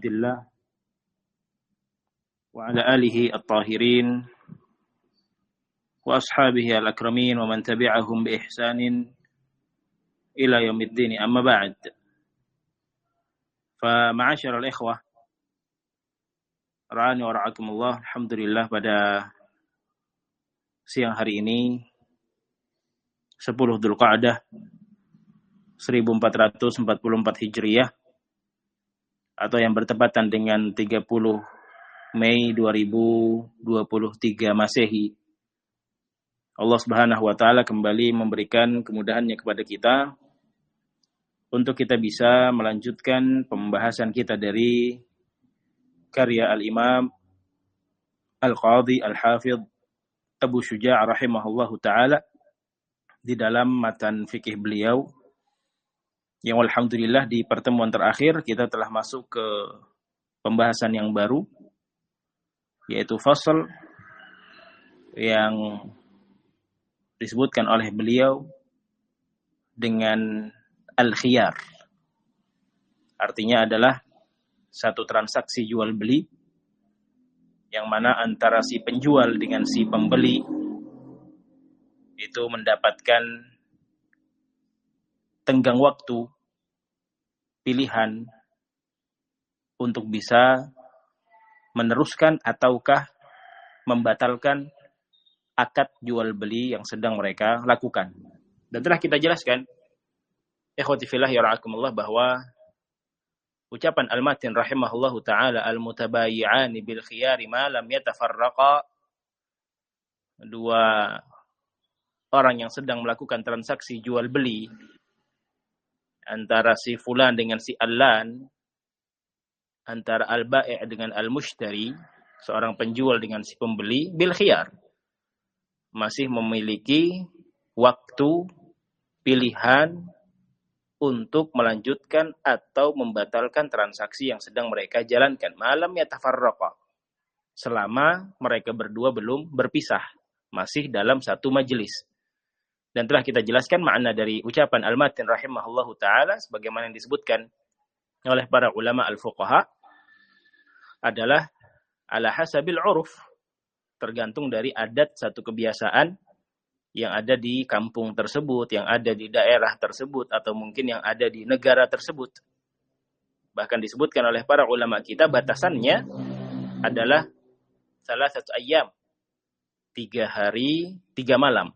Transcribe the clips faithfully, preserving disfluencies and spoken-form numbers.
الله وعلى آله الطاهرين وأصحابه الأكرمين ومن تبعهم بإحسان إلى يوم الدين أما بعد فمعاشر الإخوة ra'ani wa ra'akumullah. Alhamdulillah pada siang hari ini sepuluh Dzulqa'dah seribu empat ratus empat puluh empat Hijriyah atau yang bertepatan dengan tiga puluh Mei dua ribu dua puluh tiga Masehi. Allah Subhanahu wa taala kembali memberikan kemudahannya kepada kita untuk kita bisa melanjutkan pembahasan kita dari karya Al-Imam Al-Qadhi Al-Hafidh Abu Syuja' rahimahullahu ta'ala di dalam matan fikih beliau yang alhamdulillah di pertemuan terakhir kita telah masuk ke pembahasan yang baru, yaitu fasal yang disebutkan oleh beliau dengan al-khiyar. Artinya adalah satu transaksi jual beli yang mana antara si penjual dengan si pembeli itu mendapatkan tenggang waktu pilihan untuk bisa meneruskan ataukah membatalkan akad jual beli yang sedang mereka lakukan. Dan telah kita jelaskan, ikhwati fillah ya ra'akumullah, bahwa ucapan al-matin rahimahullahu ta'ala al-mutabayi'ani bil khiyari ma lam yatafarraqa, dua orang yang sedang melakukan transaksi jual beli antara si fulan dengan si allan, antara al-bai' dengan al-mushtari, seorang penjual dengan si pembeli, bil khiyar, masih memiliki waktu pilihan untuk melanjutkan atau membatalkan transaksi yang sedang mereka jalankan. Malam yatafarraqa, selama mereka berdua belum berpisah, masih dalam satu majelis. Dan telah kita jelaskan makna dari ucapan al-matin rahimahullahu ta'ala sebagaimana yang disebutkan oleh para ulama al-fuqaha adalah ala hasabil uruf, tergantung dari adat satu kebiasaan yang ada di kampung tersebut, yang ada di daerah tersebut, atau mungkin yang ada di negara tersebut. Bahkan disebutkan oleh para ulama kita batasannya adalah salah satu ayam, tiga hari, tiga malam.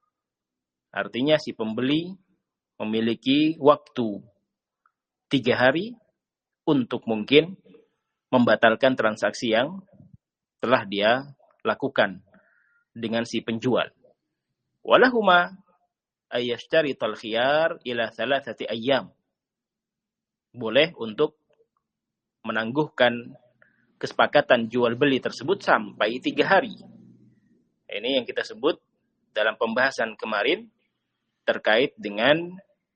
Artinya si pembeli memiliki waktu tiga hari untuk mungkin membatalkan transaksi yang telah dia lakukan dengan si penjual. Walahuma ayyashtarital khiyar ila thalathati ayyam. Boleh untuk menangguhkan kesepakatan jual beli tersebut sampai tiga hari. Ini yang kita sebut dalam pembahasan kemarin terkait dengan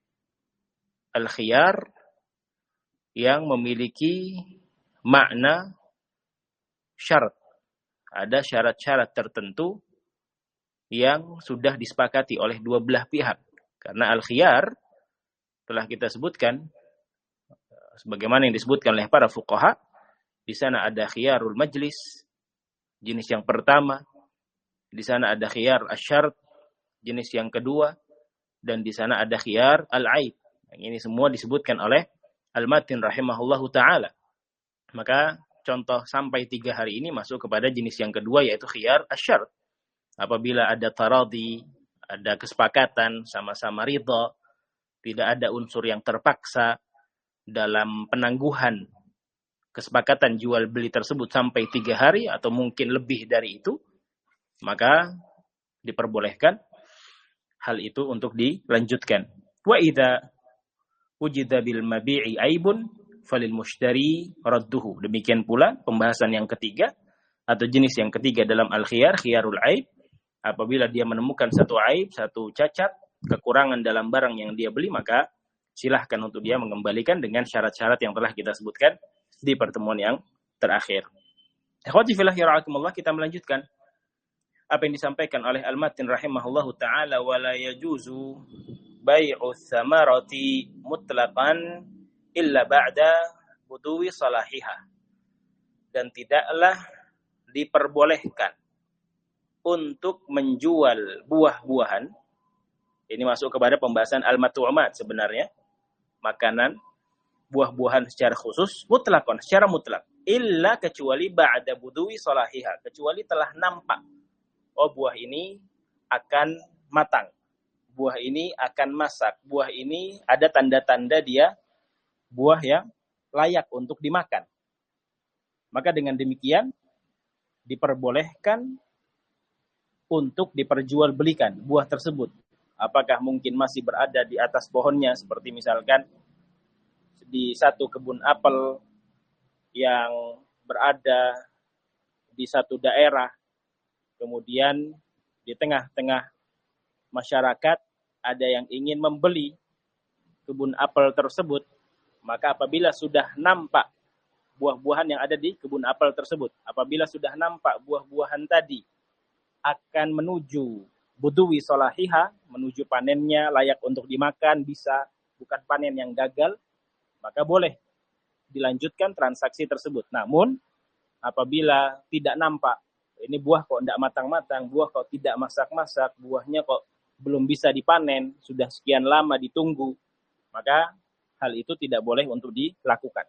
al-khiyar yang memiliki makna syarat. Ada syarat-syarat tertentu yang sudah disepakati oleh dua belah pihak. Karena al-khiyar telah kita sebutkan sebagaimana yang disebutkan oleh para fuqaha, di sana ada khiyarul majlis, jenis yang pertama, di sana ada khiyar asyarat, jenis yang kedua, dan di sana ada khiyar al-aib. Yang ini semua disebutkan oleh al-matin rahimahullahu ta'ala. Maka contoh sampai tiga hari ini masuk kepada jenis yang kedua, yaitu khiyar asyarat. Apabila ada taradi, ada kesepakatan, sama-sama ridha, tidak ada unsur yang terpaksa dalam penangguhan kesepakatan jual beli tersebut sampai tiga hari atau mungkin lebih dari itu, maka diperbolehkan hal itu untuk dilanjutkan. Wa idza wujida bil mabi'i aibun falil mushtari radduhu. Demikian pula pembahasan yang ketiga atau jenis yang ketiga dalam al-khiyar, khiyarul aib. Apabila dia menemukan satu aib, satu cacat, kekurangan dalam barang yang dia beli, maka silahkan untuk dia mengembalikan dengan syarat-syarat yang telah kita sebutkan di pertemuan yang terakhir. Ikhwati fillah ya ra'akumullah, kita melanjutkan apa yang disampaikan oleh al-matin rahimahullahu ta'ala, wala yajuzu bai'u tsamarati mutlaqan illa ba'da buduwi salahiha, dan tidaklah diperbolehkan untuk menjual buah-buahan. Ini masuk kepada pembahasan al-mat'umat sebenarnya, makanan, buah-buahan secara khusus, mutlakon, secara mutlak. Illa kecuali ba'da buduwi salahiha, kecuali telah nampak, oh buah ini akan matang, buah ini akan masak, buah ini ada tanda-tanda dia buah yang layak untuk dimakan. Maka dengan demikian diperbolehkan untuk diperjualbelikan buah tersebut. Apakah mungkin masih berada di atas pohonnya, seperti misalkan di satu kebun apel yang berada di satu daerah, kemudian di tengah-tengah masyarakat ada yang ingin membeli kebun apel tersebut, maka apabila sudah nampak buah-buahan yang ada di kebun apel tersebut, apabila sudah nampak buah-buahan tadi akan menuju buduwi salahiha, menuju panennya layak untuk dimakan, bisa bukan panen yang gagal, maka boleh dilanjutkan transaksi tersebut. Namun apabila tidak nampak, ini buah kok tidak matang-matang, buah kok tidak masak-masak, buahnya kok belum bisa dipanen, sudah sekian lama ditunggu, maka hal itu tidak boleh untuk dilakukan.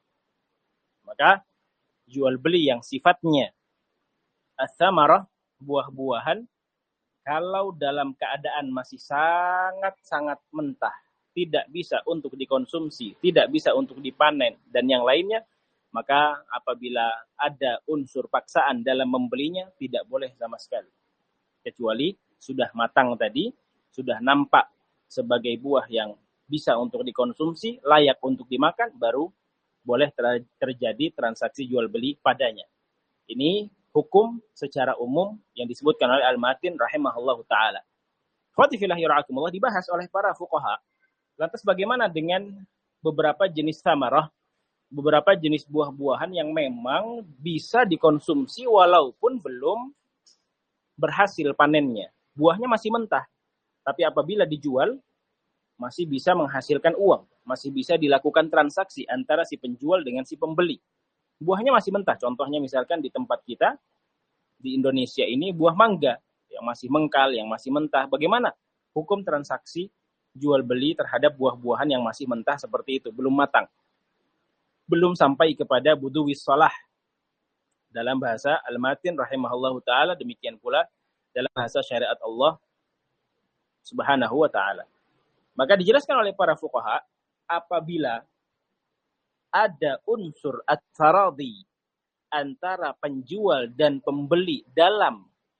Maka jual beli yang sifatnya as-samarah, buah-buahan, kalau dalam keadaan masih sangat-sangat mentah, tidak bisa untuk dikonsumsi, tidak bisa untuk dipanen, dan yang lainnya, maka apabila ada unsur paksaan dalam membelinya, tidak boleh sama sekali. Kecuali sudah matang tadi, sudah nampak sebagai buah yang bisa untuk dikonsumsi, layak untuk dimakan, baru boleh ter- terjadi transaksi jual beli padanya. Ini hukum secara umum yang disebutkan oleh Al-Matin rahimahullahu ta'ala. Khawatifillahi ra'akumullah, dibahas oleh para fuqaha. Lantas bagaimana dengan beberapa jenis samarah, beberapa jenis buah-buahan yang memang bisa dikonsumsi walaupun belum berhasil panennya. Buahnya masih mentah, tapi apabila dijual, masih bisa menghasilkan uang, masih bisa dilakukan transaksi antara si penjual dengan si pembeli. Buahnya masih mentah, contohnya misalkan di tempat kita, di Indonesia ini buah mangga, yang masih mengkal, yang masih mentah. Bagaimana hukum transaksi jual beli terhadap buah-buahan yang masih mentah seperti itu, belum matang, belum sampai kepada buduwi shalah dalam bahasa Al-Matin rahimahullahu ta'ala, demikian pula dalam bahasa syariat Allah subhanahu wa ta'ala. Maka dijelaskan oleh para fuqaha, apabila ada unsur at-taradi antara penjual dan pembeli dalam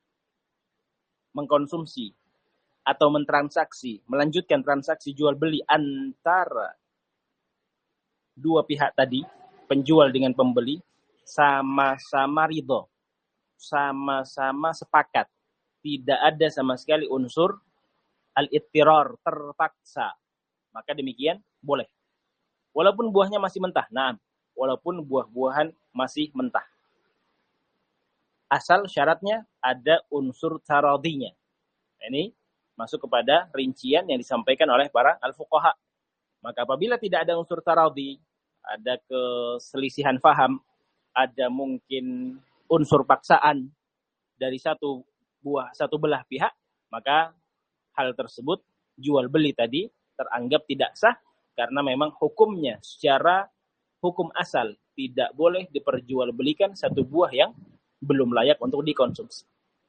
mengkonsumsi atau mentransaksi, melanjutkan transaksi jual beli antara dua pihak tadi, penjual dengan pembeli, sama-sama ridho, sama-sama sepakat, tidak ada sama sekali unsur al-ittirar, terpaksa, maka demikian boleh. Walaupun buahnya masih mentah, nah, walaupun buah-buahan masih mentah. Asal syaratnya ada unsur taradinya. Ini masuk kepada rincian yang disampaikan oleh para al-fuqaha. Maka apabila tidak ada unsur taradi, ada keselisihan faham, ada mungkin unsur paksaan dari satu buah, satu belah pihak, maka hal tersebut, jual beli tadi, teranggap tidak sah, karena memang hukumnya secara hukum asal tidak boleh diperjualbelikan satu buah yang belum layak untuk dikonsumsi.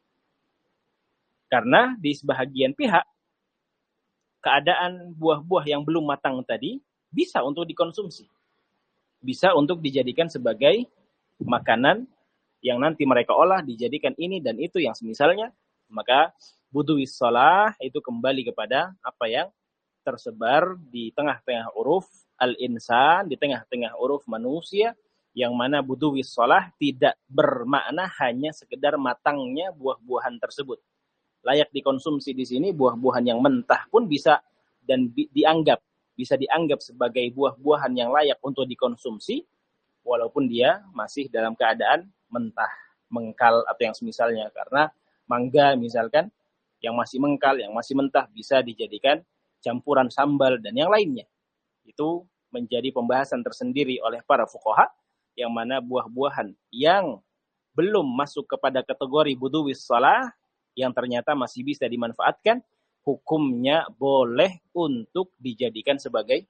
Karena di sebahagian pihak, keadaan buah-buah yang belum matang tadi bisa untuk dikonsumsi. Bisa untuk dijadikan sebagai makanan yang nanti mereka olah, dijadikan ini dan itu yang semisalnya. Maka buduwi shalah itu kembali kepada apa yang tersebar di tengah-tengah uruf al-insan, di tengah-tengah uruf manusia, yang mana buduwi shalah tidak bermakna hanya sekedar matangnya buah-buahan tersebut. Layak dikonsumsi di sini buah-buahan yang mentah pun bisa dan bi- dianggap bisa dianggap sebagai buah-buahan yang layak untuk dikonsumsi walaupun dia masih dalam keadaan mentah, mengkal atau yang semisalnya. Karena mangga misalkan yang masih mengkal, yang masih mentah bisa dijadikan campuran sambal dan yang lainnya. Itu menjadi pembahasan tersendiri oleh para fuqaha, yang mana buah-buahan yang belum masuk kepada kategori buduwis shalah, yang ternyata masih bisa dimanfaatkan, hukumnya boleh untuk dijadikan sebagai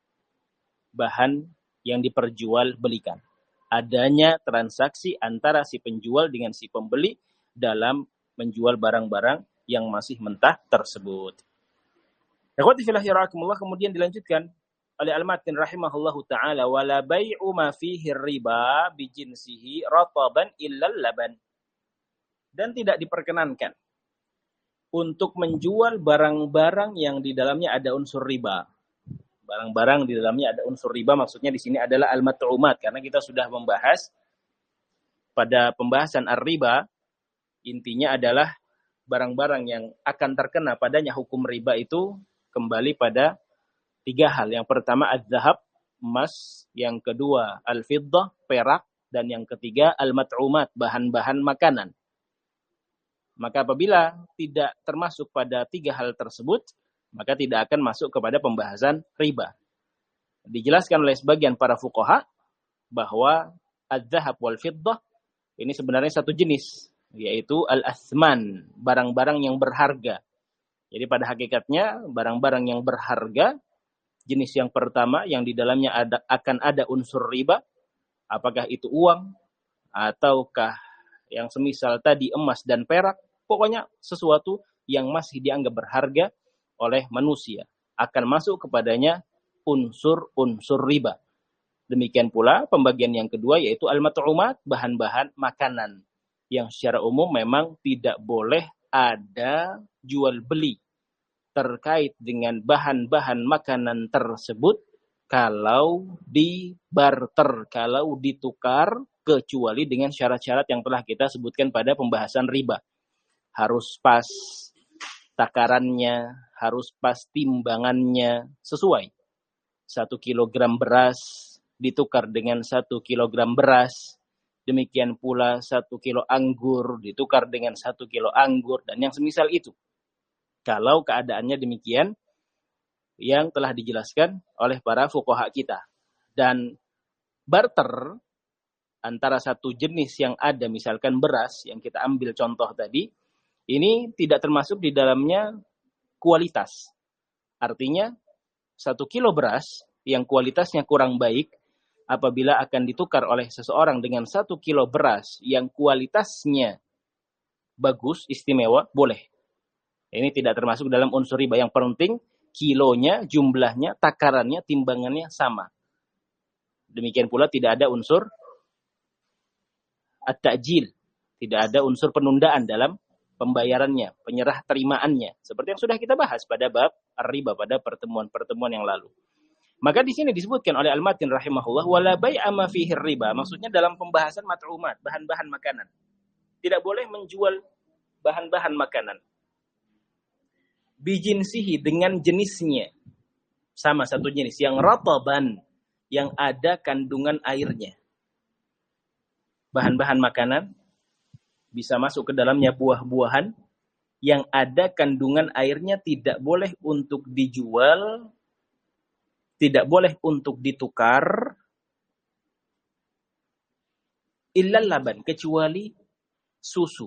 bahan yang diperjualbelikan. Adanya transaksi antara si penjual dengan si pembeli dalam menjual barang-barang yang masih mentah tersebut. Ikhwati fillah yarhakumullah, kemudian dilanjutkan oleh Al-Matin rahimahullahu taala, wala bai'u ma fihi riba bi jinsihi rataban illa laban. Dan tidak diperkenankan untuk menjual barang-barang yang di dalamnya ada unsur riba. Barang-barang di dalamnya ada unsur riba, maksudnya di sini adalah al-mat'umat, karena kita sudah membahas pada pembahasan ar-riba, intinya adalah barang-barang yang akan terkena padanya hukum riba itu kembali pada tiga hal. Yang pertama az-zahab, emas, yang kedua al-fiddah, perak, dan yang ketiga al-mat'umat, bahan-bahan makanan. Maka apabila tidak termasuk pada tiga hal tersebut, maka tidak akan masuk kepada pembahasan riba. Dijelaskan oleh sebagian para fuqaha bahwa az-zahab wal fiddah ini sebenarnya satu jenis, yaitu al-athman, barang-barang yang berharga. Jadi pada hakikatnya barang-barang yang berharga, jenis yang pertama yang di dalamnya ada, akan ada unsur riba, apakah itu uang ataukah yang semisal tadi emas dan perak, pokoknya sesuatu yang masih dianggap berharga oleh manusia, akan masuk kepadanya unsur-unsur riba. Demikian pula pembagian yang kedua yaitu al-mat'umat, bahan-bahan makanan, yang secara umum memang tidak boleh ada jual beli terkait dengan bahan-bahan makanan tersebut kalau dibarter, kalau ditukar, kecuali dengan syarat-syarat yang telah kita sebutkan pada pembahasan riba. Harus pas takarannya, harus pas timbangannya sesuai. Satu kilogram beras ditukar dengan satu kilogram beras. Demikian pula satu kilo anggur ditukar dengan satu kilo anggur. Dan yang semisal itu. Kalau keadaannya demikian, yang telah dijelaskan oleh para fuqaha kita. Dan barter antara satu jenis yang ada, misalkan beras, yang kita ambil contoh tadi, ini tidak termasuk di dalamnya kualitas. Artinya, satu kilo beras yang kualitasnya kurang baik, apabila akan ditukar oleh seseorang dengan satu kilo beras yang kualitasnya bagus, istimewa, boleh. Ini tidak termasuk dalam unsur riba. Yang penting, kilonya, jumlahnya, takarannya, timbangannya sama. Demikian pula tidak ada unsur at-ta'jil. Tidak ada unsur penundaan dalam pembayarannya, penyerah terimaannya. Seperti yang sudah kita bahas pada bab ar-riba, pada pertemuan-pertemuan yang lalu. Maka di sini disebutkan oleh Al-Matin rahimahullah, wala bai'a ma fihi riba, maksudnya dalam pembahasan mat'umat, bahan-bahan makanan. Tidak boleh menjual bahan-bahan makanan. Bijinsihi, dengan jenisnya. Sama satu jenis, yang rataban, yang ada kandungan airnya. Bahan-bahan makanan bisa masuk ke dalamnya buah-buahan yang ada kandungan airnya, tidak boleh untuk dijual, tidak boleh untuk ditukar, illal laban, kecuali susu.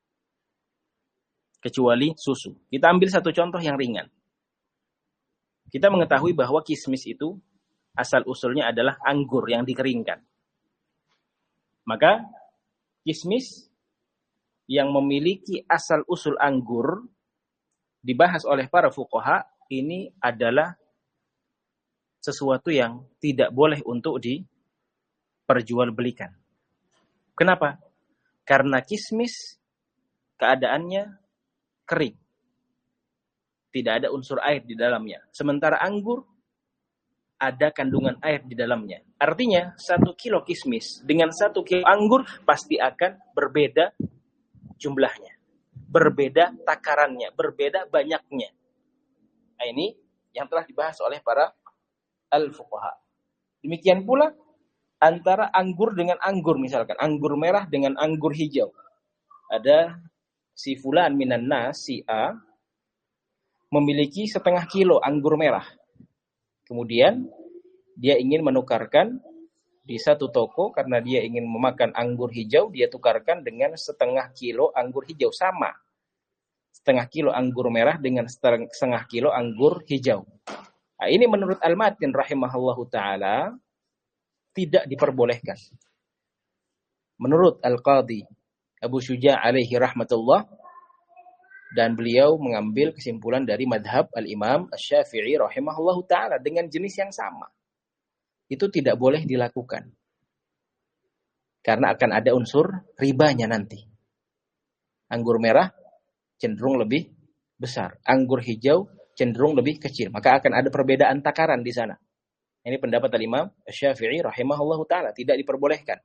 Kecuali susu. Kita ambil satu contoh yang ringan. Kita mengetahui bahwa kismis itu asal-usulnya adalah anggur yang dikeringkan. Maka kismis yang memiliki asal-usul anggur dibahas oleh para fuqaha, ini adalah sesuatu yang tidak boleh untuk diperjualbelikan. Kenapa? Karena kismis keadaannya kering. Tidak ada unsur air di dalamnya. Sementara anggur ada kandungan air di dalamnya. Artinya satu kilo kismis dengan satu kilo anggur pasti akan berbeda jumlahnya. Berbeda takarannya. Berbeda banyaknya. Nah, ini yang telah dibahas oleh para al-fuqaha. Demikian pula antara anggur dengan anggur, misalkan anggur merah dengan anggur hijau. Ada si fulan minan nas, si A, memiliki setengah kilo anggur merah. Kemudian Dia ingin menukarkan di satu toko karena dia ingin memakan anggur hijau, dia tukarkan dengan setengah kilo anggur hijau. Sama. Setengah kilo anggur merah dengan setengah kilo anggur hijau. Nah, ini menurut Al-Matin rahimahullahu ta'ala tidak diperbolehkan. Menurut Al-Qadhi Abu Syuja' alaihi rahmatullah, dan beliau mengambil kesimpulan dari madhab Al-Imam Asy-Syafi'i rahimahullahu ta'ala dengan jenis yang sama. Itu tidak boleh dilakukan. Karena akan ada unsur ribanya nanti. Anggur merah cenderung lebih besar. Anggur hijau cenderung lebih kecil. Maka akan ada perbedaan takaran di sana. Ini pendapat Al-Imam Asy-Syafi'i rahimahullahu ta'ala. Tidak diperbolehkan.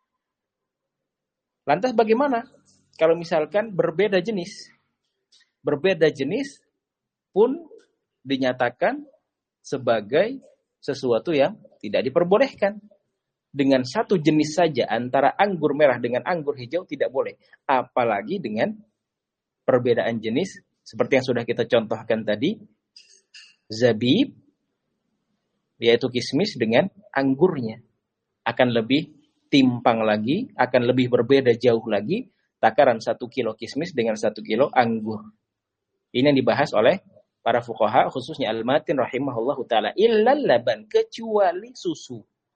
Lantas bagaimana kalau misalkan berbeda jenis? Berbeda jenis pun dinyatakan sebagai sesuatu yang tidak diperbolehkan. Dengan satu jenis saja antara anggur merah dengan anggur hijau tidak boleh. Apalagi dengan perbedaan jenis seperti yang sudah kita contohkan tadi. Zabib, yaitu kismis dengan anggurnya. Akan lebih timpang lagi, akan lebih berbeda jauh lagi takaran satu kilo kismis dengan satu kilo anggur. Ini yang dibahas oleh para fuqaha, khususnya Al-Matin rahimahullahu ta'ala. Illal laban, kecuali susu.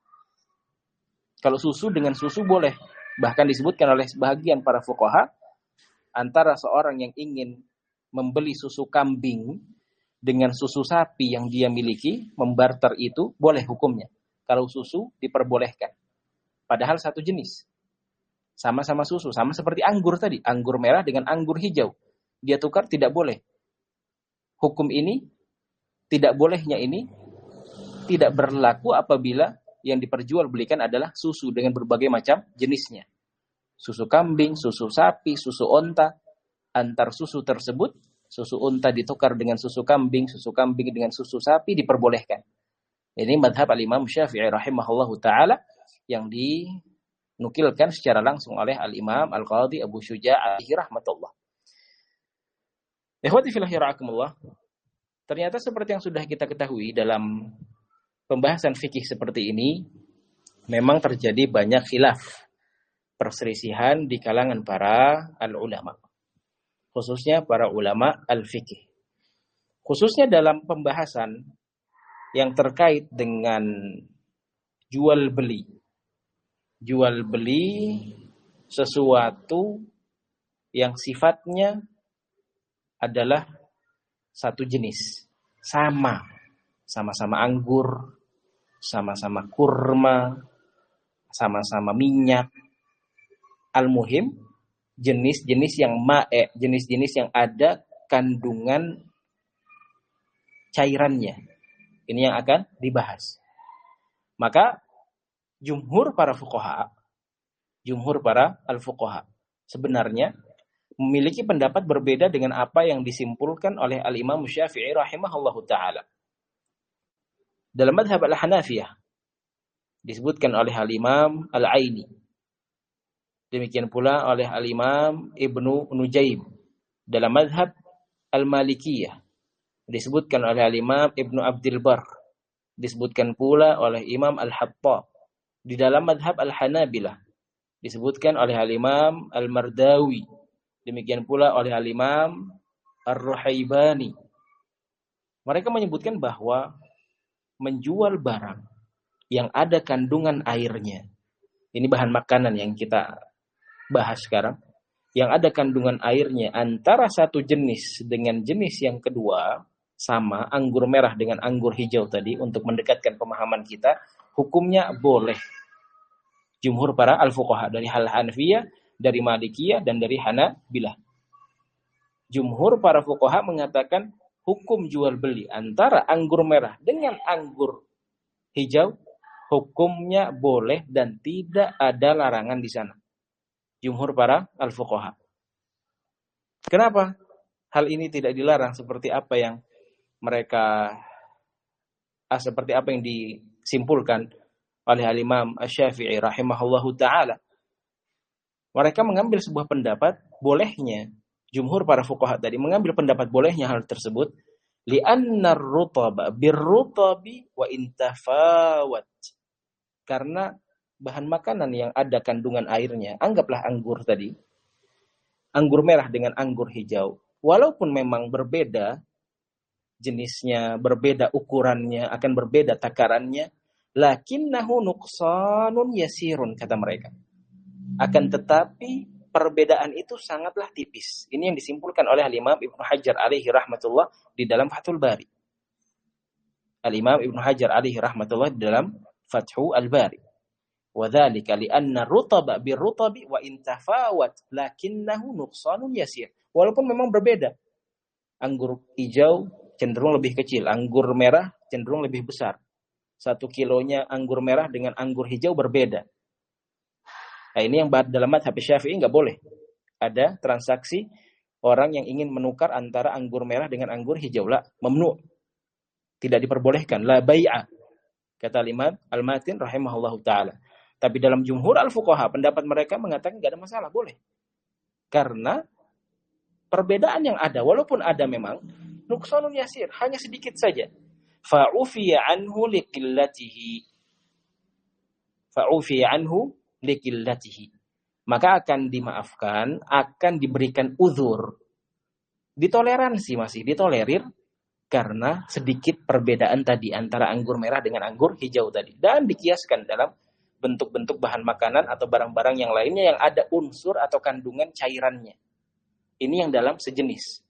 Kalau susu dengan susu boleh. Bahkan disebutkan oleh sebahagian para fuqaha, antara seorang yang ingin membeli susu kambing dengan susu sapi yang dia miliki, membarter itu, boleh hukumnya. Kalau susu diperbolehkan. Padahal satu jenis. Sama-sama susu. Sama seperti anggur tadi. Anggur merah dengan anggur hijau. Dia tukar tidak boleh. Hukum ini, tidak bolehnya ini, tidak berlaku apabila yang diperjualbelikan adalah susu dengan berbagai macam jenisnya. Susu kambing, susu sapi, susu onta. Antar susu tersebut, susu onta ditukar dengan susu kambing, susu kambing dengan susu sapi diperbolehkan. Ini madhab Al-Imam Syafi'i rahimahullahu ta'ala yang dinukilkan secara langsung oleh Al-Imam Al-Qadhi Abu Syuja' alaihi rahmatullah. Ikhwati fillah yara'akumullah. Ternyata seperti yang sudah kita ketahui dalam pembahasan fikih seperti ini, memang terjadi banyak khilaf, perselisihan di kalangan para al-ulama. Khususnya para ulama al-fikih. Khususnya dalam pembahasan yang terkait dengan jual beli. Jual beli sesuatu yang sifatnya adalah satu jenis, sama, sama-sama anggur, sama-sama kurma, sama-sama minyak. Al-muhim, jenis-jenis yang ma'e, jenis-jenis yang ada kandungan cairannya. Ini yang akan dibahas. Maka jumhur para fuqaha, jumhur para al-fuqaha sebenarnya memiliki pendapat berbeda dengan apa yang disimpulkan oleh Al-Imam Syafi'i rahimahullahu ta'ala. Dalam madhab Al-Hanafiyah disebutkan oleh Al-Imam Al-Aini. Demikian pula oleh Al-Imam Ibnu Nujaim. Dalam madhab Al-Malikiyah disebutkan oleh Al-Imam Ibnu Abdil Bar. Disebutkan pula oleh Imam Al-Hattab. Di dalam madhab Al-Hanabilah disebutkan oleh Al-Imam Al-Mardawi. Demikian pula oleh Al-Imam Ar-Ruhaibani. Mereka menyebutkan bahwa menjual barang yang ada kandungan airnya. Ini bahan makanan yang kita bahas sekarang. Yang ada kandungan airnya antara satu jenis dengan jenis yang kedua, sama anggur merah dengan anggur hijau tadi, untuk mendekatkan pemahaman kita, hukumnya boleh. Jumhur para al-fuqaha dari Al-Hanafiyah, dari Malikiyah, dan dari Hanabilah. Jumhur para fuqaha mengatakan hukum jual beli antara anggur merah dengan anggur hijau hukumnya boleh dan tidak ada larangan di sana. Jumhur para al-fuqaha. Kenapa hal ini tidak dilarang seperti apa yang mereka ah, seperti apa yang disimpulkan oleh Al-Imam Asy-Syafi'i rahimahullahu ta'ala? Mereka mengambil sebuah pendapat bolehnya, jumhur para fuqaha tadi mengambil pendapat bolehnya hal tersebut Li'anna ar-rutaba bir-rutabi wa intafawat. Karena bahan makanan yang ada kandungan airnya, anggaplah anggur tadi, anggur merah dengan anggur hijau, walaupun memang berbeda jenisnya, berbeda ukurannya, akan berbeda takarannya, lakinnahu nuqsanun yasirun, kata mereka. Akan tetapi perbedaan itu sangatlah tipis. Ini yang disimpulkan oleh Al-Imam Ibnu Hajar alaihi rahmatullah di dalam Fathul Bari. Al-Imam Ibnu Hajar alaihi rahmatullah di dalam Fathul Bari. Wa dzalika li anna rutaba bir-rutabi wa intafawat lakinnahu nuqsanun yasir. Walaupun memang berbeda. Anggur hijau cenderung lebih kecil, anggur merah cenderung lebih besar. Satu kilonya anggur merah dengan anggur hijau berbeda. Nah, ini yang dalam mazhab Syafi'i nggak boleh. Ada transaksi orang yang ingin menukar antara anggur merah dengan anggur hijau, lah, mamnu. Tidak diperbolehkan, la bai'a. Kata Imam Al-Matin rahimahullahu taala. Tapi dalam jumhur al-fuqaha, pendapat mereka mengatakan nggak ada masalah, boleh. Karena perbedaan yang ada, walaupun ada memang, nuqsanun yasir, hanya sedikit saja. Fa'ufiya anhu liqillatihi. Fa'ufiya anhu liqillatihi. Maka akan dimaafkan, akan diberikan uzur. Ditoleransi masih, ditolerir karena sedikit perbedaan tadi antara anggur merah dengan anggur hijau tadi. Dan dikiaskan dalam bentuk-bentuk bahan makanan atau barang-barang yang lainnya yang ada unsur atau kandungan cairannya. Ini yang dalam sejenis.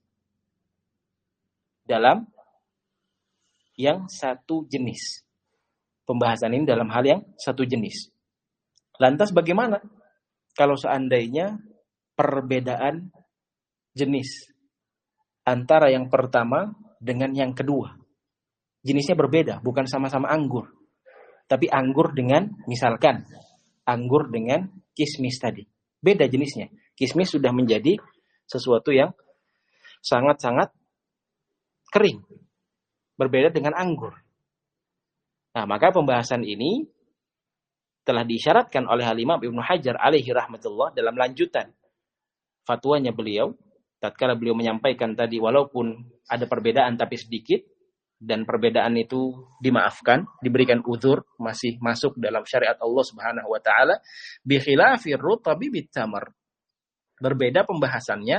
Dalam yang satu jenis. Pembahasan ini dalam hal yang satu jenis. Lantas bagaimana kalau seandainya perbedaan jenis antara yang pertama dengan yang kedua? Jenisnya berbeda, bukan sama-sama anggur. Tapi anggur dengan, misalkan, anggur dengan kismis tadi. Beda jenisnya. Kismis sudah menjadi sesuatu yang sangat-sangat kering. Berbeda dengan anggur. Nah, maka pembahasan ini telah diisyaratkan oleh Al-Imam Ibnu Hajar alaihi rahmatullah dalam lanjutan fatwanya beliau. Tatkala beliau menyampaikan tadi, walaupun ada perbedaan tapi sedikit, dan perbedaan itu dimaafkan, diberikan uzur, masih masuk dalam syariat Allah Subhanahu wa taala, bi khilafir rutabi bitamar. Berbeda pembahasannya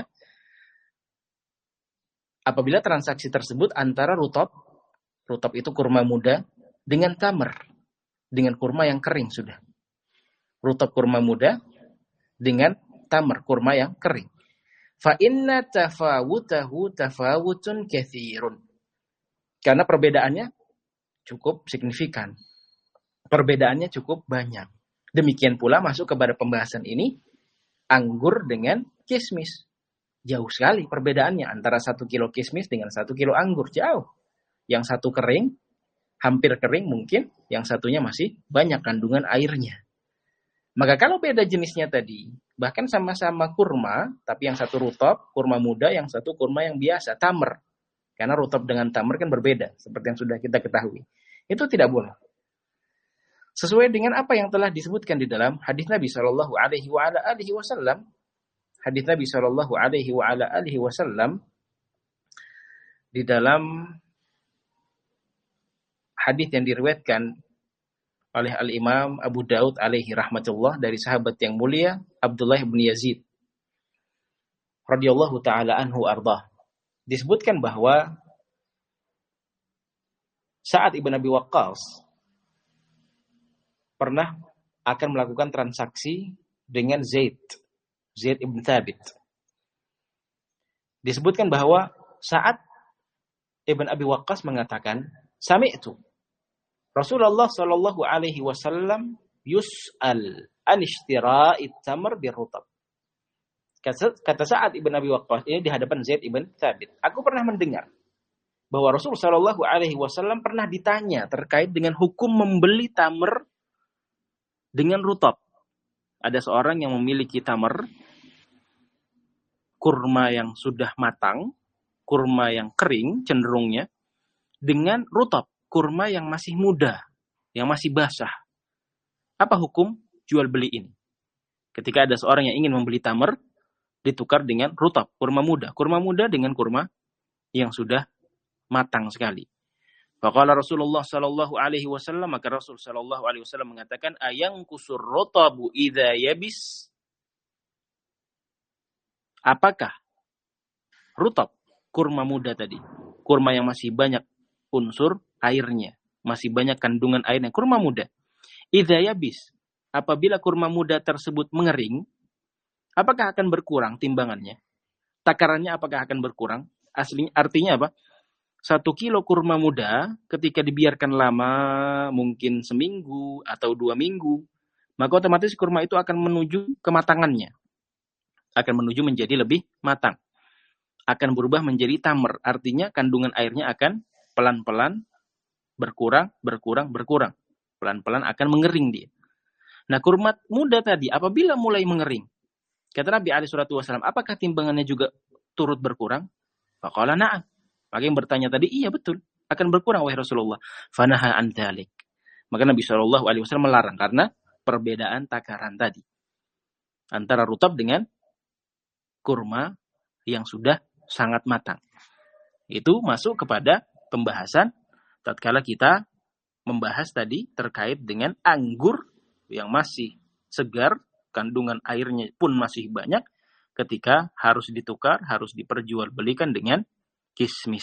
apabila transaksi tersebut antara rutab, rutab itu kurma muda, dengan tamar, dengan kurma yang kering sudah. Rutab kurma muda dengan tamar, kurma yang kering. Fa inna tafawutahu tafawutun katsirun. Karena perbedaannya cukup signifikan. Perbedaannya cukup banyak. Demikian pula masuk kepada pembahasan ini, anggur dengan kismis. Jauh sekali perbedaannya antara satu kilo kismis dengan satu kilo anggur. Jauh. Yang satu kering, hampir kering mungkin. Yang satunya masih banyak kandungan airnya. Maka kalau beda jenisnya tadi, bahkan sama-sama kurma, tapi yang satu rutab, kurma muda, yang satu kurma yang biasa, tamar. Karena rutab dengan tamar kan berbeda, seperti yang sudah kita ketahui. Itu tidak boleh. Sesuai dengan apa yang telah disebutkan di dalam hadis Nabi Shallallahu Alaihi Wasallam, hadis Nabi Shallallahu Alaihi Wasallam di dalam hadis yang diriwayatkan oleh Al-Imam Abu Daud alaihi rahmatullah dari sahabat yang mulia Abdullah bin Yazid radhiyallahu taala anhu ardah. Disebutkan bahwa Sa'ad ibn Abi Waqqas pernah akan melakukan transaksi dengan Zaid, Zaid ibn Thabit. Disebutkan bahwa Sa'ad ibn Abi Waqqas mengatakan, sami'tu Rasulullah sallallahu alaihi wasallam yus'al an ishtira'i tamr birrutab. Kata Sa'ad ibn Abi Waqqas ini di hadapan Zaid ibn Thabit. Aku pernah mendengar bahwa Rasul Shallallahu Alaihi Wasallam pernah ditanya terkait dengan hukum membeli tamar dengan rutab. Ada seorang yang memiliki tamar, kurma yang sudah matang, kurma yang kering cenderungnya, dengan rutab, kurma yang masih muda, yang masih basah. Apa hukum jual beli ini? Ketika ada seorang yang ingin membeli tamar, ditukar dengan rutab, kurma muda. Kurma muda dengan kurma yang sudah matang sekali. Faqala Rasulullah sallallahu alaihi wasallam, maka Rasul sallallahu alaihi wasallam mengatakan, ayang kusur rotabu idza yabis. Apakah rutab, kurma muda tadi, kurma yang masih banyak unsur airnya, masih banyak kandungan airnya, kurma muda, idza yabis, apabila kurma muda tersebut mengering, apakah akan berkurang timbangannya? Takarannya apakah akan berkurang? Aslinya artinya apa? Satu kilo kurma muda ketika dibiarkan lama, mungkin seminggu atau dua minggu, maka otomatis kurma itu akan menuju kematangannya. Akan menuju menjadi lebih matang. Akan berubah menjadi tamer. Artinya kandungan airnya akan pelan-pelan berkurang, berkurang, berkurang. Pelan-pelan akan mengering dia. Nah, kurma muda tadi apabila mulai mengering, kata Nabi alaihi salatu wasallam, apakah timbangannya juga turut berkurang? Faqala na'am. Maka yang bertanya tadi, iya betul, akan berkurang wahai Rasulullah. Fanaha an dzalik. Maka Nabi shallallahu alaihi wasallam melarang karena perbedaan takaran tadi antara rutab dengan kurma yang sudah sangat matang. Itu masuk kepada pembahasan tatkala kita membahas tadi terkait dengan anggur yang masih segar, kandungan airnya pun masih banyak, ketika harus ditukar, harus diperjualbelikan dengan kismis.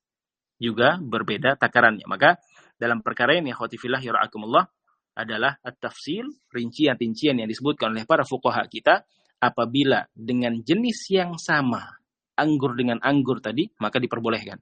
Juga berbeda takarannya. Maka dalam perkara ini, akhwati fillah yara'akumullah, adalah at-tafsil, rincian-rincian yang disebutkan oleh para fuqaha kita, apabila dengan jenis yang sama, anggur dengan anggur tadi, maka diperbolehkan.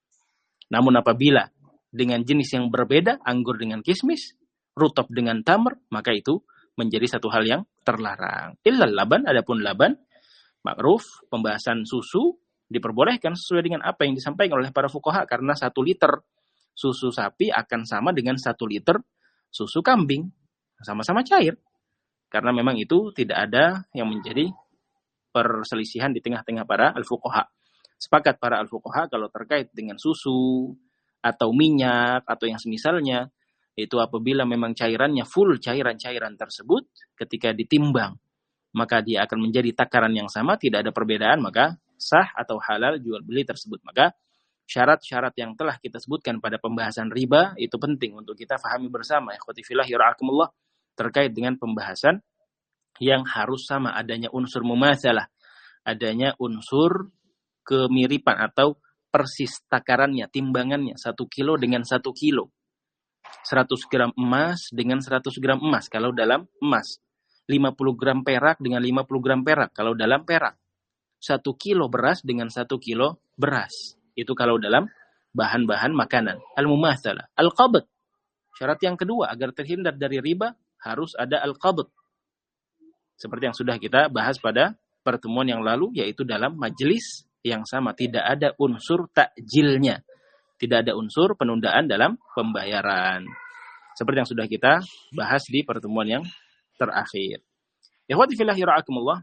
Namun apabila dengan jenis yang berbeda, anggur dengan kismis, rutab dengan tamr, maka itu menjadi satu hal yang terlarang. Illal laban, adapun laban, makruf, pembahasan susu, diperbolehkan sesuai dengan apa yang disampaikan oleh para fuqaha, karena satu liter susu sapi akan sama dengan satu liter susu kambing, sama-sama cair. Karena memang itu tidak ada yang menjadi perselisihan di tengah-tengah para al-fuqaha. Sepakat para al-fuqaha kalau terkait dengan susu atau minyak atau yang semisalnya, itu apabila memang cairannya full cairan-cairan tersebut, ketika ditimbang, maka dia akan menjadi takaran yang sama, tidak ada perbedaan, maka sah atau halal jual beli tersebut. Maka syarat-syarat yang telah kita sebutkan pada pembahasan riba itu penting untuk kita fahami bersama, ikhwati fillah yara'akumullah, terkait dengan pembahasan yang harus sama, adanya unsur mumatsalah, adanya unsur kemiripan atau persis takarannya, timbangannya, satu kilo dengan satu kilo, seratus gram emas dengan seratus gram emas kalau dalam emas, lima puluh gram perak dengan lima puluh gram perak kalau dalam perak, satu kilo beras dengan satu kilo beras. Itu kalau dalam bahan-bahan makanan. Al-mumatsalah. Al-qabd. Syarat yang kedua, agar terhindar dari riba, harus ada al-qabd. Seperti yang sudah kita bahas pada pertemuan yang lalu, yaitu dalam majelis yang sama. Tidak ada unsur takjilnya. Tidak ada unsur penundaan dalam pembayaran. Seperti yang sudah kita bahas di pertemuan yang terakhir. Ikhwati fillah yara'akumullah.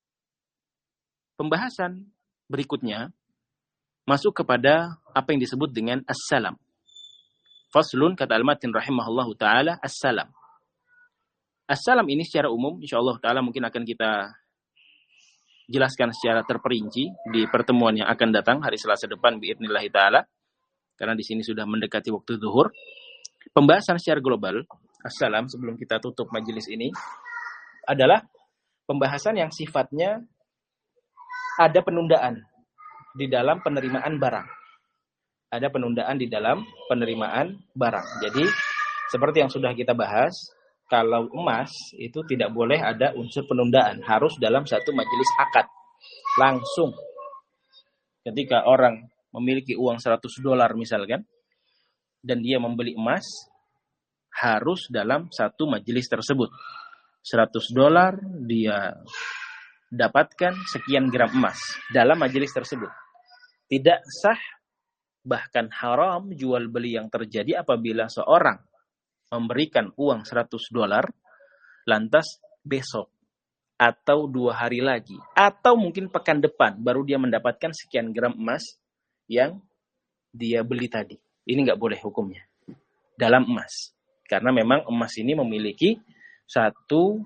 Pembahasan berikutnya masuk kepada apa yang disebut dengan as-salam. Faslun, kata al-matin rahimahullahu ta'ala, as-salam. As-salam ini secara umum, insyaAllah ta'ala mungkin akan kita jelaskan secara terperinci di pertemuan yang akan datang hari Selasa depan biidznillah ta'ala. Karena di sini sudah mendekati waktu zuhur. Pembahasan secara global, as-salam, sebelum kita tutup majelis ini, adalah pembahasan yang sifatnya ada penundaan di dalam penerimaan barang. Ada penundaan di dalam penerimaan barang. Jadi, seperti yang sudah kita bahas, kalau emas itu tidak boleh ada unsur penundaan. Harus dalam satu majelis akad. Langsung. Ketika orang memiliki uang seratus dolar misalkan, dan dia membeli emas, harus dalam satu majelis tersebut. seratus dolar dia dapatkan sekian gram emas dalam majelis tersebut. Tidak sah, bahkan haram jual beli yang terjadi apabila seorang memberikan uang seratus dolar, lantas besok atau dua hari lagi, atau mungkin pekan depan baru dia mendapatkan sekian gram emas yang dia beli tadi. Ini nggak boleh hukumnya dalam emas. Karena memang emas ini memiliki satu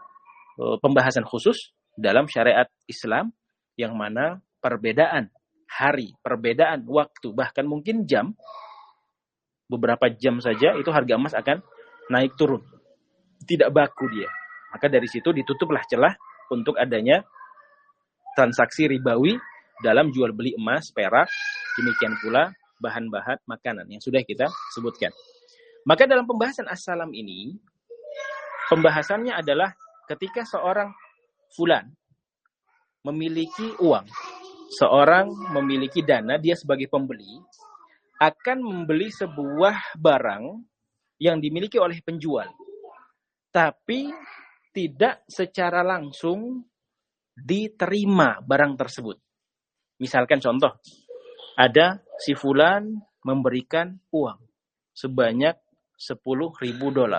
pembahasan khusus dalam syariat Islam, yang mana perbedaan hari, perbedaan waktu, bahkan mungkin jam, beberapa jam saja itu harga emas akan naik turun. Tidak baku dia. Maka dari situ ditutuplah celah untuk adanya transaksi ribawi dalam jual beli emas, perak, demikian pula bahan-bahan makanan yang sudah kita sebutkan. Maka dalam pembahasan as-salam ini, pembahasannya adalah ketika seorang fulan memiliki uang, seorang memiliki dana, dia sebagai pembeli, akan membeli sebuah barang yang dimiliki oleh penjual. Tapi tidak secara langsung diterima barang tersebut. Misalkan contoh, ada si fulan memberikan uang sebanyak sepuluh ribu dolar.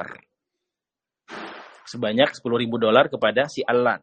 Sebanyak sepuluh ribu dolar kepada si Alan.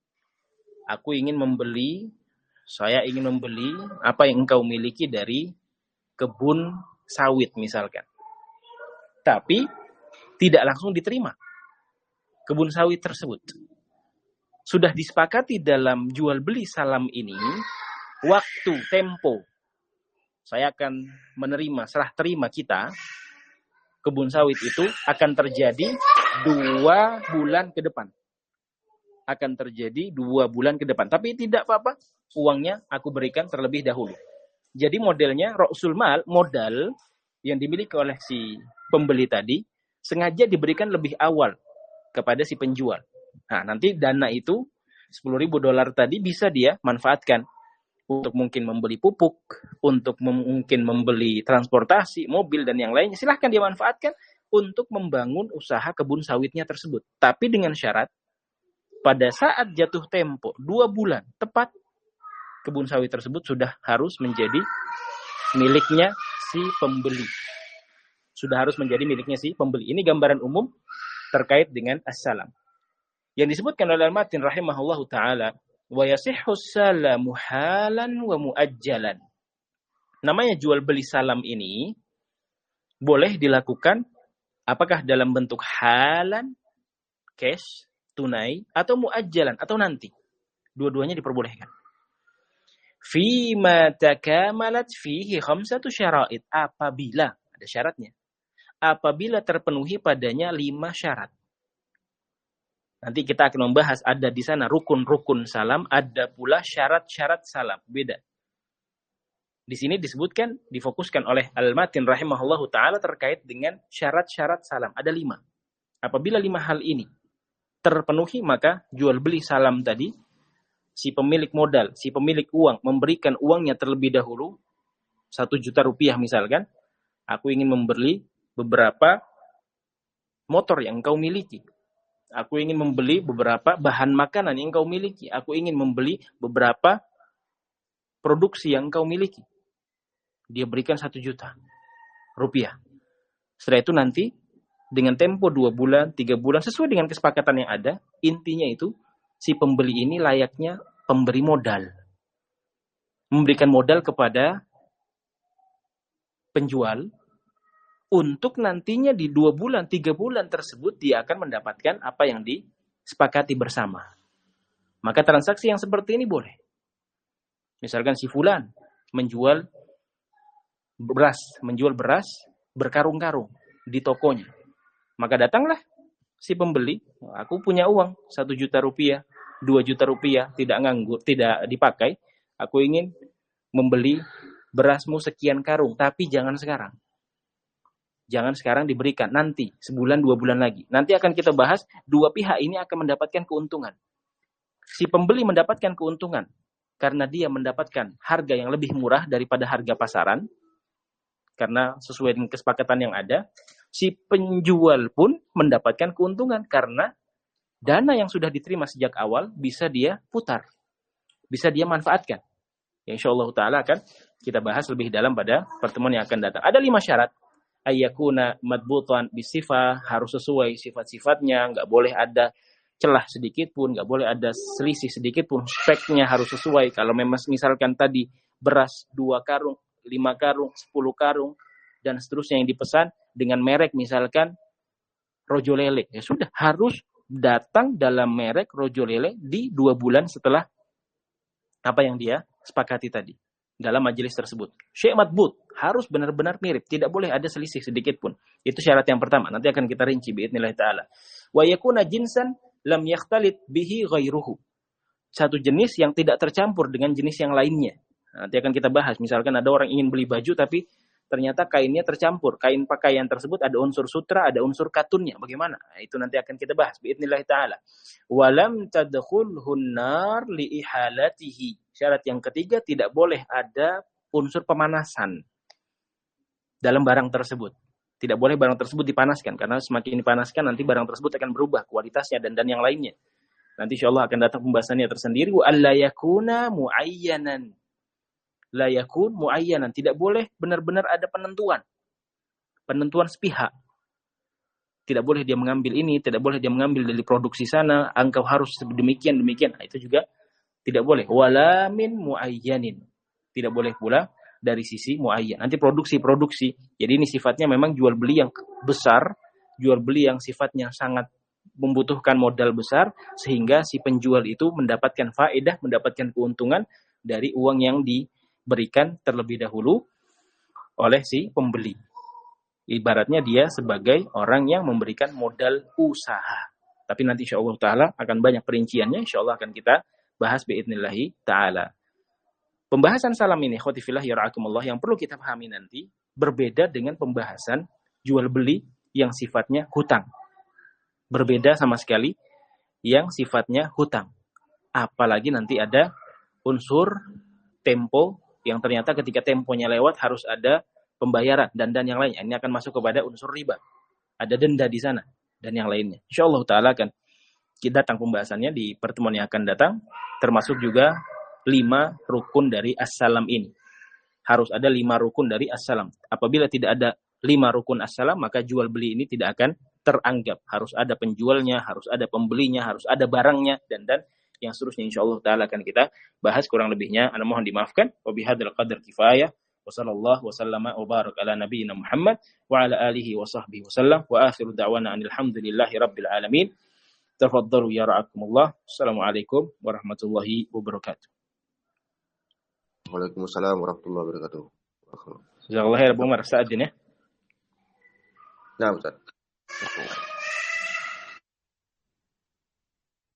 Aku ingin membeli, saya ingin membeli apa yang engkau miliki dari kebun sawit misalkan. Tapi tidak langsung diterima kebun sawit tersebut. Sudah disepakati dalam jual beli salam ini, waktu, tempo, saya akan menerima, serah terima kita, kebun sawit itu akan terjadi dua bulan ke depan. Akan terjadi dua bulan ke depan. Tapi tidak apa-apa, uangnya aku berikan terlebih dahulu. Jadi modelnya, Ra'sul Mal, modal yang dimiliki oleh si pembeli tadi, sengaja diberikan lebih awal kepada si penjual. Nah, nanti dana itu, sepuluh ribu dolar tadi bisa dia manfaatkan untuk mungkin membeli pupuk, untuk mem- mungkin membeli transportasi, mobil, dan yang lainnya. Silahkan dia manfaatkan untuk membangun usaha kebun sawitnya tersebut. Tapi dengan syarat, pada saat jatuh tempo, dua bulan, tepat, kebun sawit tersebut sudah harus menjadi miliknya si pembeli. Sudah harus menjadi miliknya si pembeli. Ini gambaran umum terkait dengan as-salam. Yang disebutkan oleh Al-Matin rahimahullahu ta'ala, wa yasihhu salamu halan wa muajjalan. Namanya jual beli salam ini boleh dilakukan apakah dalam bentuk halan, cash, tunai, atau muajjalan, atau nanti. Dua-duanya diperbolehkan. Fima takamalat fihi khamsatu syara'id. Apabila, ada syaratnya. Apabila terpenuhi padanya lima syarat. Nanti kita akan membahas, ada di sana rukun-rukun salam, ada pula syarat-syarat salam. Beda. Di sini disebutkan, difokuskan oleh Al-Matin rahimahullahu ta'ala terkait dengan syarat-syarat salam. Ada lima. Apabila lima hal ini terpenuhi, maka jual beli salam tadi, si pemilik modal, si pemilik uang, memberikan uangnya terlebih dahulu, satu juta rupiah misalkan, aku ingin membeli beberapa motor yang engkau miliki. Aku ingin membeli beberapa bahan makanan yang engkau miliki. Aku ingin membeli beberapa produksi yang engkau miliki. Dia berikan satu juta rupiah. Setelah itu nanti dengan tempo dua bulan, tiga bulan, sesuai dengan kesepakatan yang ada, intinya itu si pembeli ini layaknya pemberi modal. Memberikan modal kepada penjual, untuk nantinya di dua bulan, tiga bulan tersebut dia akan mendapatkan apa yang disepakati bersama. Maka transaksi yang seperti ini boleh. Misalkan si fulan menjual beras, menjual beras berkarung-karung di tokonya. Maka datanglah si pembeli, aku punya uang satu juta rupiah, dua juta rupiah, tidak nganggur, tidak dipakai. Aku ingin membeli berasmu sekian karung, tapi jangan sekarang. Jangan sekarang diberikan, nanti, sebulan, dua bulan lagi. Nanti akan kita bahas, dua pihak ini akan mendapatkan keuntungan. Si pembeli mendapatkan keuntungan, karena dia mendapatkan harga yang lebih murah daripada harga pasaran, karena sesuai dengan kesepakatan yang ada. Si penjual pun mendapatkan keuntungan, karena dana yang sudah diterima sejak awal, bisa dia putar. Bisa dia manfaatkan. Yang insya Allah Ta'ala akan kita bahas lebih dalam pada pertemuan yang akan datang. Ada lima syarat. Ayyakuna madbutan bisifah, harus sesuai sifat-sifatnya, nggak boleh ada celah sedikit pun, nggak boleh ada selisih sedikit pun, speknya harus sesuai. Kalau memang misalkan tadi beras dua karung, lima karung, sepuluh karung, dan seterusnya yang dipesan dengan merek misalkan Rojo Lele, ya sudah harus datang dalam merek Rojo Lele di dua bulan setelah apa yang dia sepakati tadi. dalam majelis tersebut. Syai' matbut, harus benar-benar mirip, tidak boleh ada selisih sedikit pun. Itu syarat yang pertama. Nanti akan kita rinci biidznillah taala. Wa yakuna jinsan lam yakhtalit bihi ghairuhu. Satu jenis yang tidak tercampur dengan jenis yang lainnya. Nanti akan kita bahas. Misalkan ada orang ingin beli baju tapi ternyata kainnya tercampur. Kain pakaian tersebut ada unsur sutra, ada unsur katunnya. Bagaimana? Nah, itu nanti akan kita bahas biidznillah taala. Walam tadkhulhun nar li ihalatihi. Syarat yang ketiga, tidak boleh ada unsur pemanasan dalam barang tersebut. Tidak boleh barang tersebut dipanaskan, karena semakin dipanaskan nanti barang tersebut akan berubah kualitasnya dan dan yang lainnya. Nanti insyaallah akan datang pembahasannya tersendiri. Wa alla yakuna muayyanan. La yakun muayyanan, tidak boleh benar-benar ada penentuan. Penentuan sepihak. Tidak boleh dia mengambil ini, tidak boleh dia mengambil dari produksi sana, engkau harus demikian demikian. Nah, itu juga tidak boleh. Wala min muayyanin. Tidak boleh pula dari sisi muayyan. Nanti produksi-produksi. Jadi ini sifatnya memang jual beli yang besar, jual beli yang sifatnya sangat membutuhkan modal besar, sehingga si penjual itu mendapatkan faedah, mendapatkan keuntungan dari uang yang diberikan terlebih dahulu oleh si pembeli. Ibaratnya dia sebagai orang yang memberikan modal usaha. Tapi nanti insyaallah ta'ala akan banyak perinciannya, insyaallah akan kita bahas biidnillahi ta'ala. Pembahasan salam ini, khotifillah yara'akumullah, yang perlu kita pahami nanti, berbeda dengan pembahasan jual beli yang sifatnya hutang. Berbeda sama sekali yang sifatnya hutang. Apalagi nanti ada unsur tempo, yang ternyata ketika temponya lewat harus ada pembayaran dan dan yang lainnya. Ini akan masuk kepada unsur riba. Ada denda di sana dan yang lainnya. Insyaallah ta'ala akan kita datang pembahasannya di pertemuan yang akan datang, termasuk juga lima rukun dari as-salam ini. Harus ada lima rukun dari as-salam. Apabila tidak ada lima rukun as-salam, maka jual beli ini tidak akan teranggap. Harus ada penjualnya, harus ada pembelinya, harus ada barangnya, dan dan yang seterusnya. Insyaallah ta'ala akan kita bahas kurang lebihnya. Ana mohon dimaafkan. Wa bihadzal qadar kifayah. Wa sallallahu wa sallama wa barak ala nabiyyina Muhammad wa ala alihi wa sahbihi wasallam. Wa akhiru da'wana alhamdulillahi rabbil alamin. Tafaddalu ya ra'akumullah. Assalamualaikum warahmatullahi wabarakatuh. Waalaikumsalam warahmatullahi wabarakatuh. Jazakallahu khairan Abu Umar, saat ini ya. Nah, Ustaz.